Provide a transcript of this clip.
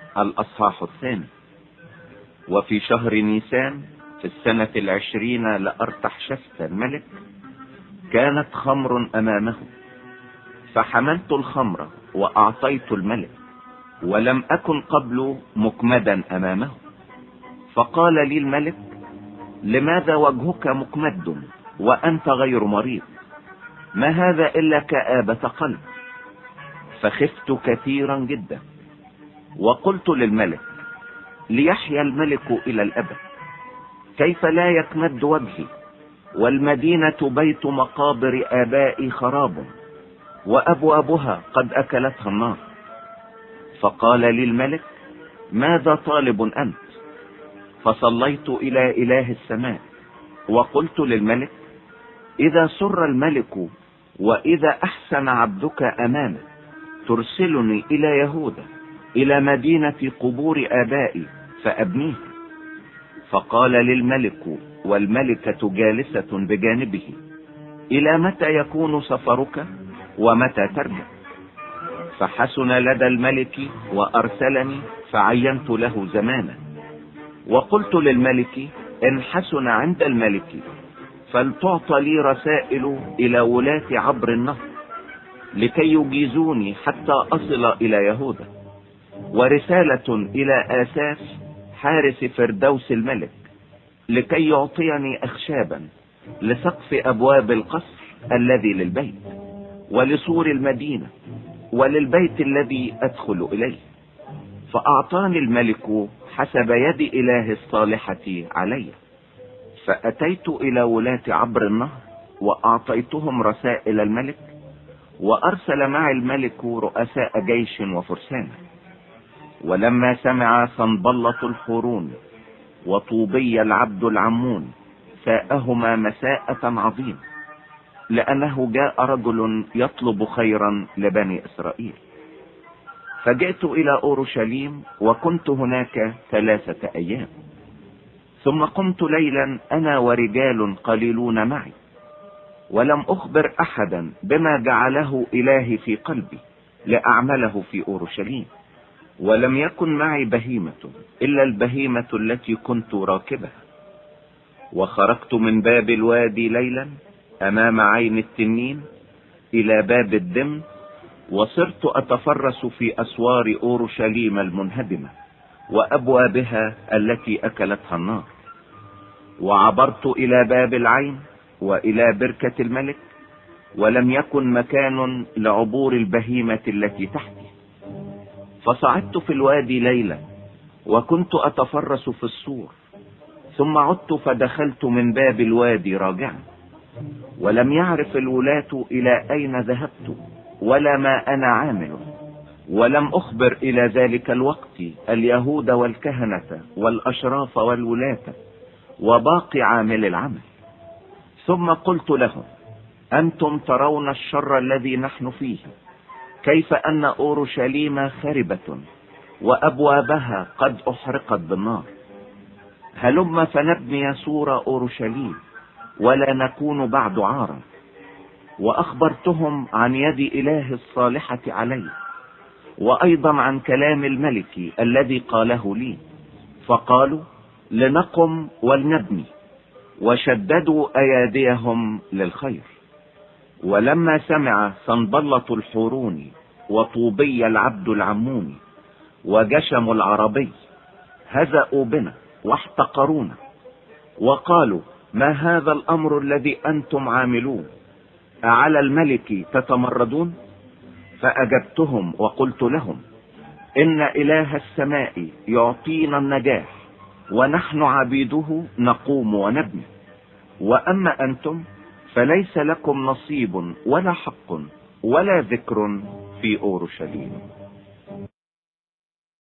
الأصحاح 2. وفي شهر نيسان في السنة 20 لأرتحشست الملك كانت خمر أمامه، فحملت الخمر وأعطيت الملك، ولم أكن قبل مكمدا أمامه. فقال لي الملك: لماذا وجهك مكمد وأنت غير مريض؟ ما هذا إلا كآبة قلب؟ فخفت كثيرا جدا، وقلت للملك: ليحيا الملك إلى الأبد، كيف لا يكمد وجهي؟ والمدينة بيت مقابر آبائي خراب، وأبوابها قد أكلتها النار. فقال لي الملك: ماذا طالب أنت؟ فصليت إلى إله السماء وقلت للملك: إذا سر الملك وإذا أحسن عبدك أمامه ترسلني إلى يهوذا إلى مدينة قبور آبائي فأبنيها. فقال للملك والملكة جالسة بجانبه: إلى متى يكون سفرك ومتى ترجع؟ فحسن لدى الملك وأرسلني فعينت له زمانا، وقلت للملك: إن حسن عند الملك فلتعطى لي رسائل إلى ولاة عبر النهر لكي يجيزوني حتى أصل إلى يهوذا، ورسالة إلى آساس حارس فردوس الملك لكي يعطيني أخشابا لسقف أبواب القصر الذي للبيت ولسور المدينة وللبيت الذي أدخل إليه. فأعطاني الملك حسب يد إله الصالحة علي. فأتيت إلى ولاة عبر النهر وأعطيتهم رسائل الملك، وأرسل معي الملك رؤساء جيش وفرسان. ولما سمع صنبلة الحورون وطوبي العبد العمون ساءهما مساءة عظيمة، لأنه جاء رجل يطلب خيرا لبني إسرائيل. فجئت إلى أورشليم وكنت هناك 3 أيام. ثم قمت ليلا أنا ورجال قليلون معي، ولم أخبر أحدا بما جعله إلهي في قلبي لأعمله في أورشليم. ولم يكن معي بهيمة إلا البهيمة التي كنت راكبها. وخرجت من باب الوادي ليلا أمام عين التنين إلى باب الدم، وصرت أتفرس في أسوار أورشليم المنهدمة وأبوابها التي أكلتها النار. وعبرت إلى باب العين وإلى بركة الملك، ولم يكن مكان لعبور البهيمة التي تحتي. فصعدت في الوادي ليلا وكنت أتفرس في السور، ثم عدت فدخلت من باب الوادي راجعا. ولم يعرف الولاة إلى أين ذهبت ولا ما أنا عامل، ولم أخبر إلى ذلك الوقت اليهود والكهنة والأشراف والولاة وباقي عامل العمل. ثم قلت لهم: أنتم ترون الشر الذي نحن فيه، كيف أن أورشليم خربة وأبوابها قد أحرقت بالنار. هلم فنبني سور أورشليم ولا نكون بعد عارا. وأخبرتهم عن يد إله الصالحة علي، وأيضا عن كلام الملك الذي قاله لي. فقالوا: لنقم ولنبني، وشددوا أياديهم للخير. ولما سمع صنبلة الحورون وطوبي العبد العمون وجشم العربي هزأوا بنا واحتقرونا، وقالوا: ما هذا الأمر الذي أنتم عاملون؟ أعلى الملك تتمردون؟ فأجبتهم وقلت لهم: إن إله السماء يعطينا النجاح، ونحن عبيده نقوم ونبني. وأما أنتم فليس لكم نصيب ولا حق ولا ذكر في أورشليم.